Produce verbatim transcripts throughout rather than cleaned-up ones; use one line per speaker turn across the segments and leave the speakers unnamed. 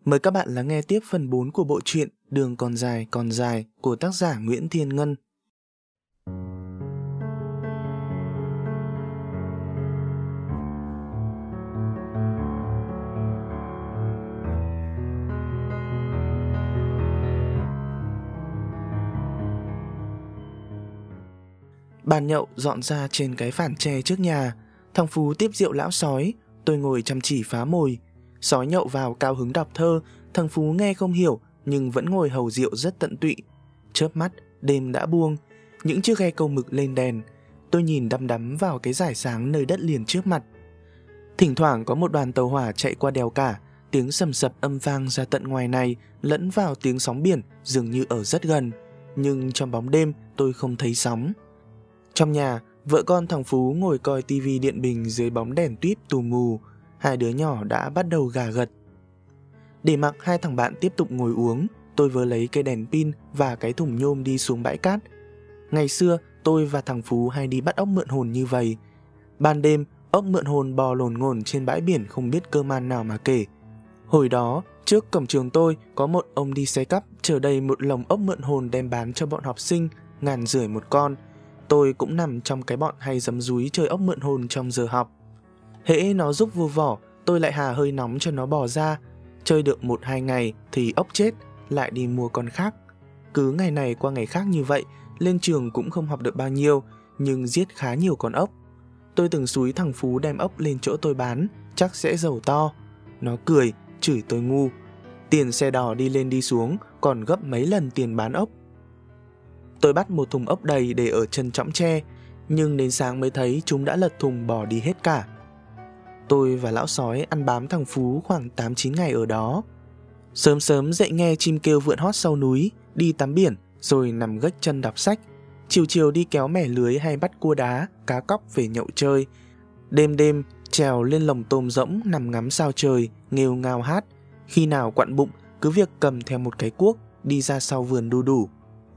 Mời các bạn lắng nghe tiếp phần bốn của bộ truyện Đường còn dài còn dài của tác giả Nguyễn Thiên Ngân. Bàn nhậu dọn ra trên cái phản tre trước nhà. Thằng Phú tiếp rượu lão sói, tôi ngồi chăm chỉ phá mồi. Sói nhậu vào cao hứng đọc thơ, thằng Phú nghe không hiểu nhưng vẫn ngồi hầu rượu rất tận tụy. Chớp mắt, đêm đã buông, những chiếc ghe câu mực lên đèn. Tôi nhìn đăm đắm vào cái rải sáng nơi đất liền trước mặt. Thỉnh thoảng có một đoàn tàu hỏa chạy qua đèo cả, tiếng sầm sập âm vang ra tận ngoài này, lẫn vào tiếng sóng biển dường như ở rất gần. Nhưng trong bóng đêm tôi không thấy sóng. Trong nhà, vợ con thằng Phú ngồi coi tivi điện bình dưới bóng đèn tuýp tù mù. Hai đứa nhỏ đã bắt đầu gà gật. Để mặc hai thằng bạn tiếp tục ngồi uống, tôi vừa lấy cây đèn pin và cái thùng nhôm đi xuống bãi cát. Ngày xưa, tôi và thằng Phú hay đi bắt ốc mượn hồn như vậy. Ban đêm, ốc mượn hồn bò lổn ngổn trên bãi biển không biết cơ man nào mà kể. Hồi đó, trước cổng trường tôi có một ông đi xe cắp chở đầy một lồng ốc mượn hồn đem bán cho bọn học sinh, ngàn rưỡi một con. Tôi cũng nằm trong cái bọn hay giấm dúi chơi ốc mượn hồn trong giờ học. Hễ nó rúc vô vỏ, tôi lại hà hơi nóng cho nó bò ra. Chơi được một hai ngày thì ốc chết, lại đi mua con khác. Cứ ngày này qua ngày khác như vậy, lên trường cũng không học được bao nhiêu, nhưng giết khá nhiều con ốc. Tôi từng xúi thằng Phú đem ốc lên chỗ tôi bán, chắc sẽ giàu to. Nó cười, chửi tôi ngu. Tiền xe đò đi lên đi xuống còn gấp mấy lần tiền bán ốc. Tôi bắt một thùng ốc đầy để ở chân chõng tre, nhưng đến sáng mới thấy chúng đã lật thùng bỏ đi hết cả. Tôi và lão sói ăn bám thằng Phú khoảng tám chín ngày ở đó. Sớm sớm dậy nghe chim kêu vượn hót sau núi, đi tắm biển rồi nằm gách chân đọc sách. Chiều chiều đi kéo mẻ lưới hay bắt cua đá, cá cóc về nhậu chơi. Đêm đêm trèo lên lồng tôm rỗng nằm ngắm sao trời, nghêu ngao hát. Khi nào quặn bụng cứ việc cầm theo một cái cuốc đi ra sau vườn đu đủ.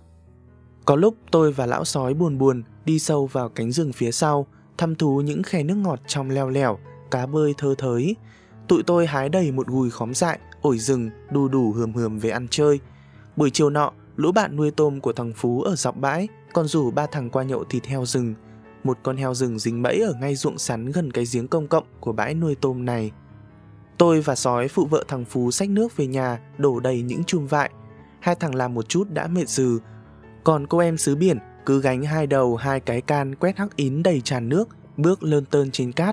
Có lúc tôi và lão sói buồn buồn đi sâu vào cánh rừng phía sau, thăm thú những khe nước ngọt trong leo lẻo, cá bơi thơ thới. Tụi tôi hái đầy một gùi khóm dại, ổi rừng, đu đủ hườm hườm về ăn chơi. Buổi chiều nọ, lũ bạn nuôi tôm của thằng Phú ở dọc bãi còn rủ ba thằng qua nhậu thịt heo rừng. Một con heo rừng dính bẫy ở ngay ruộng sắn gần cái giếng công cộng của bãi nuôi tôm này. Tôi và sói phụ vợ thằng Phú xách nước về nhà, đổ đầy những chum vại. Hai thằng làm một chút đã mệt rừ. Còn cô em xứ biển cứ gánh hai đầu hai cái can quét hắc ín đầy tràn nước, bước lơn tơn trên cát.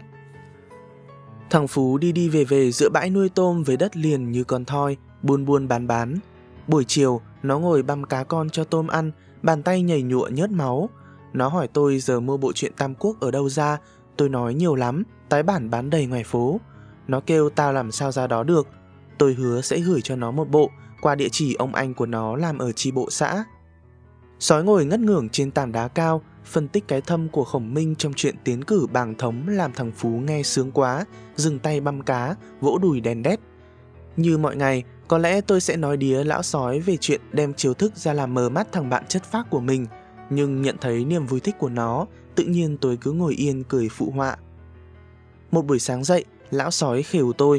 Thằng Phú đi đi về về giữa bãi nuôi tôm với đất liền như con thoi, buôn buôn bán bán. Buổi chiều, nó ngồi băm cá con cho tôm ăn, bàn tay nhảy nhụa nhớt máu. Nó hỏi tôi giờ mua bộ truyện Tam Quốc ở đâu ra. Tôi nói nhiều lắm, tái bản bán đầy ngoài phố. Nó kêu tao làm sao ra đó được. Tôi hứa sẽ gửi cho nó một bộ qua địa chỉ ông anh của nó làm ở chi bộ xã. Sói ngồi ngất ngưởng trên tảng đá cao, phân tích cái thâm của Khổng Minh trong chuyện tiến cử bàng thống làm thằng Phú nghe sướng quá, dừng tay băm cá, vỗ đùi đèn đét. Như mọi ngày, có lẽ tôi sẽ nói đía lão sói về chuyện đem chiếu thức ra làm mờ mắt thằng bạn chất phác của mình, nhưng nhận thấy niềm vui thích của nó, tự nhiên tôi cứ ngồi yên cười phụ họa. Một buổi sáng dậy, lão sói khều tôi.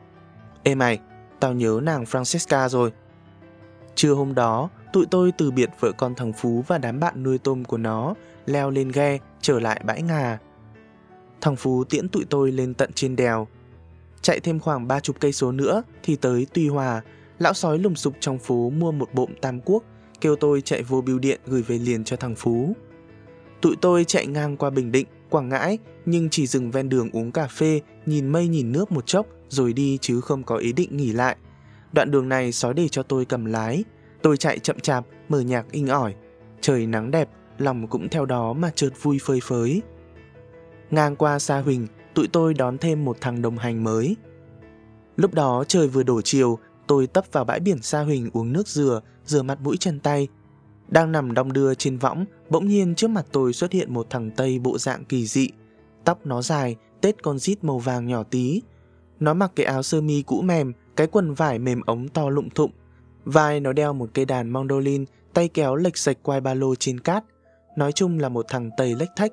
Ê mày, tao nhớ nàng Francesca rồi. Trưa hôm đó, tụi tôi từ biệt vợ con thằng Phú và đám bạn nuôi tôm của nó, leo lên ghe, trở lại bãi ngà. Thằng Phú tiễn tụi tôi lên tận trên đèo. Chạy thêm khoảng ba chục cây số nữa thì tới Tuy Hòa. Lão sói lùng sục trong phố mua một bộm Tam Quốc, kêu tôi chạy vô bưu điện gửi về liền cho thằng Phú. Tụi tôi chạy ngang qua Bình Định, Quảng Ngãi, nhưng chỉ dừng ven đường uống cà phê, nhìn mây nhìn nước một chốc rồi đi chứ không có ý định nghỉ lại. Đoạn đường này sói để cho tôi cầm lái. Tôi chạy chậm chạp, mở nhạc inh ỏi. Trời nắng đẹp, lòng cũng theo đó mà chợt vui phơi phới. Ngang qua Sa Huỳnh, tụi tôi đón thêm một thằng đồng hành mới. Lúc đó trời vừa đổ chiều, tôi tấp vào bãi biển Sa Huỳnh uống nước dừa, rửa mặt mũi chân tay. Đang nằm đong đưa trên võng, bỗng nhiên trước mặt tôi xuất hiện một thằng Tây bộ dạng kỳ dị. Tóc nó dài, tết con rít màu vàng nhỏ tí. Nó mặc cái áo sơ mi cũ mềm, cái quần vải mềm ống to lụng thụng. Vai nó đeo một cây đàn mandolin, tay kéo lệch sạch quai ba lô trên cát. Nói chung là một thằng Tây lếch thách.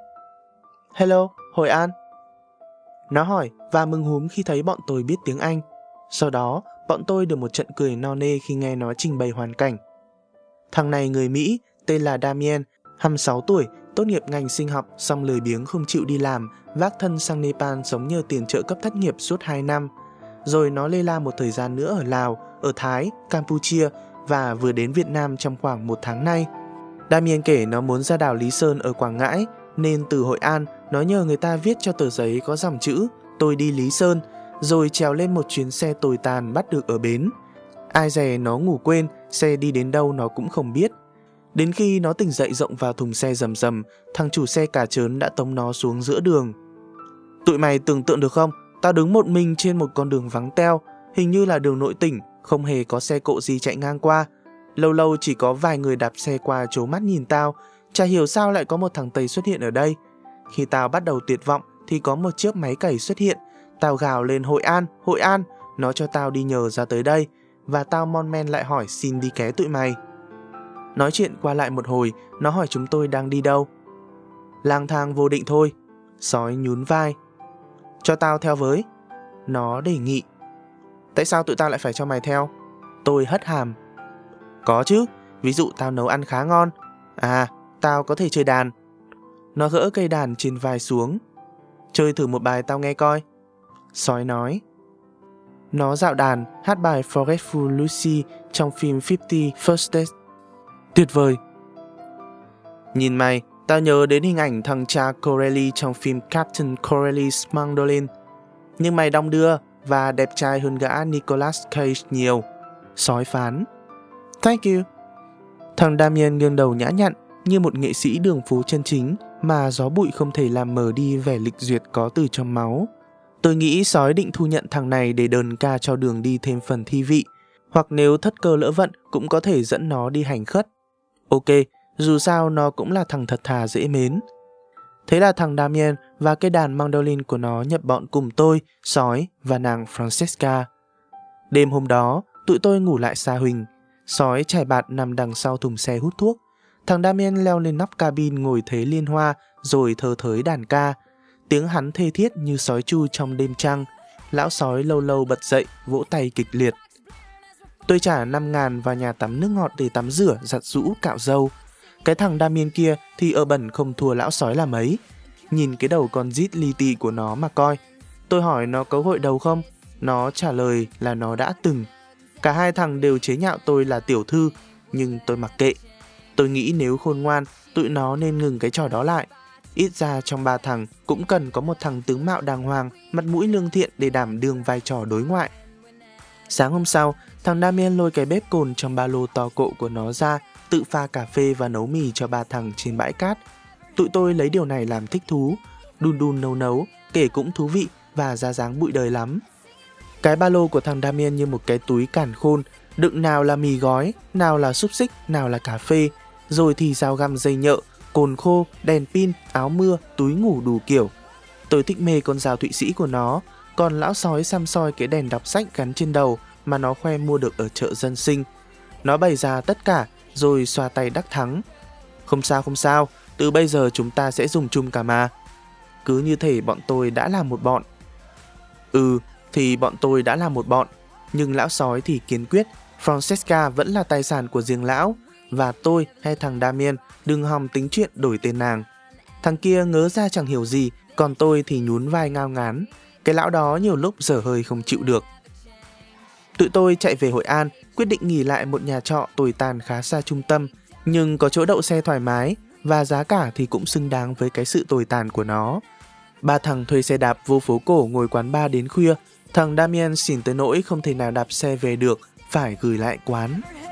Hello, Hội An. Nó hỏi và mừng húm khi thấy bọn tôi biết tiếng Anh. Sau đó, Bọn tôi được một trận cười no nê khi nghe nó trình bày hoàn cảnh. Thằng này người Mỹ, tên là Damien, hai mươi sáu tuổi, tốt nghiệp ngành sinh học, xong lười biếng không chịu đi làm, vác thân sang Nepal sống nhờ tiền trợ cấp thất nghiệp suốt hai năm. Rồi nó lê la một thời gian nữa ở Lào, ở Thái, Campuchia và vừa đến Việt Nam trong khoảng một tháng nay. Damien kể nó muốn ra đảo Lý Sơn ở Quảng Ngãi, nên từ Hội An, nó nhờ người ta viết cho tờ giấy có dòng chữ "Tôi đi Lý Sơn", rồi trèo lên một chuyến xe tồi tàn bắt được ở bến. Ai dè nó ngủ quên, xe đi đến đâu nó cũng không biết. Đến khi nó tỉnh dậy rộng vào thùng xe rầm rầm, thằng chủ xe cả trớn đã tống nó xuống giữa đường. Tụi mày tưởng tượng được không? Tao đứng một mình trên một con đường vắng teo, hình như là đường nội tỉnh, không hề có xe cộ gì chạy ngang qua. Lâu lâu chỉ có vài người đạp xe qua trố mắt nhìn tao, chả hiểu sao lại có một thằng Tây xuất hiện ở đây. Khi tao bắt đầu tuyệt vọng thì có một chiếc máy cày xuất hiện. Tao gào lên Hội An, Hội An, nó cho tao đi nhờ ra tới đây, và tao mon men lại hỏi xin đi ké tụi mày. Nói chuyện qua lại một hồi, nó hỏi chúng tôi đang đi đâu. Lang thang vô định thôi. Sói nhún vai. Cho tao theo với. Nó đề nghị. Tại sao tụi tao lại phải cho mày theo? Tôi hất hàm. Có chứ, ví dụ tao nấu ăn khá ngon. À, tao có thể chơi đàn. Nó gỡ cây đàn trên vai xuống. Chơi thử một bài tao nghe coi. Sói nói. Nó dạo đàn, hát bài Forgetful Lucy trong phim fifty First Dates. Tuyệt vời. Nhìn mày, tao nhớ đến hình ảnh thằng cha Corelli trong phim Captain Corelli's Mandolin. Nhưng mày đong đưa và đẹp trai hơn gã Nicolas Cage nhiều. Sói phán. Thank you. Thằng Damien nghiêng đầu nhã nhặn như một nghệ sĩ đường phố chân chính mà gió bụi không thể làm mờ đi vẻ lịch duyệt có từ trong máu. Tôi nghĩ sói định thu nhận thằng này để đờn ca cho đường đi thêm phần thi vị, hoặc nếu thất cơ lỡ vận cũng có thể dẫn nó đi hành khất. Ok, dù sao nó cũng là thằng thật thà dễ mến. Thế là thằng Damien và cái đàn mandolin của nó nhập bọn cùng tôi, sói và nàng Francesca. Đêm hôm đó, tụi tôi ngủ lại xa Huỳnh. Sói chải bạt nằm đằng sau thùng xe hút thuốc. Thằng Damien leo lên nóc cabin ngồi thế liên hoa rồi thơ thới đàn ca. Tiếng hắn thê thiết như sói chu trong đêm trăng. Lão sói lâu lâu bật dậy, vỗ tay kịch liệt. Tôi trả năm ngàn vào nhà tắm nước ngọt để tắm rửa, giặt rũ, cạo râu. Cái thằng Damien kia thì ở bẩn không thua lão sói là mấy. Nhìn cái đầu con rít li ti của nó mà coi. Tôi hỏi nó có gội đầu không? Nó trả lời là nó đã từng. Cả hai thằng đều chế nhạo tôi là tiểu thư, nhưng tôi mặc kệ. Tôi nghĩ nếu khôn ngoan, tụi nó nên ngừng cái trò đó lại. Ít ra trong ba thằng cũng cần có một thằng tướng mạo đàng hoàng, mặt mũi lương thiện để đảm đương vai trò đối ngoại. Sáng hôm sau, thằng Damien lôi cái bếp cồn trong ba lô to cộ của nó ra, tự pha cà phê và nấu mì cho ba thằng trên bãi cát. Tụi tôi lấy điều này làm thích thú, đun đun nấu nấu, kể cũng thú vị và ra dáng bụi đời lắm. Cái ba lô của thằng Damien như một cái túi càn khôn, đựng nào là mì gói, nào là xúc xích, nào là cà phê, rồi thì dao găm dây nhợ, cồn khô, đèn pin, áo mưa, túi ngủ đủ kiểu. Tôi thích mê con dao Thụy Sĩ của nó, còn lão sói xăm soi cái đèn đọc sách gắn trên đầu mà nó khoe mua được ở chợ dân sinh. Nó bày ra tất cả rồi xoa tay đắc thắng. Không sao không sao, từ bây giờ chúng ta sẽ dùng chung cả mà. Cứ như thể bọn tôi đã là một bọn. Ừ, thì bọn tôi đã là một bọn, nhưng lão sói thì kiên quyết, Francesca vẫn là tài sản của riêng lão, và tôi hay thằng Damien đừng hòng tính chuyện đổi tên nàng. Thằng kia ngớ ra chẳng hiểu gì, còn tôi thì nhún vai ngao ngán. Cái lão đó nhiều lúc dở hơi không chịu được. Tụi tôi chạy về Hội An, quyết định nghỉ lại một nhà trọ tồi tàn khá xa trung tâm, nhưng có chỗ đậu xe thoải mái, và giá cả thì cũng xứng đáng với cái sự tồi tàn của nó. Ba thằng thuê xe đạp vô phố cổ ngồi quán bar đến khuya. Thằng Damien xỉn tới nỗi không thể nào đạp xe về được, phải gửi lại quán.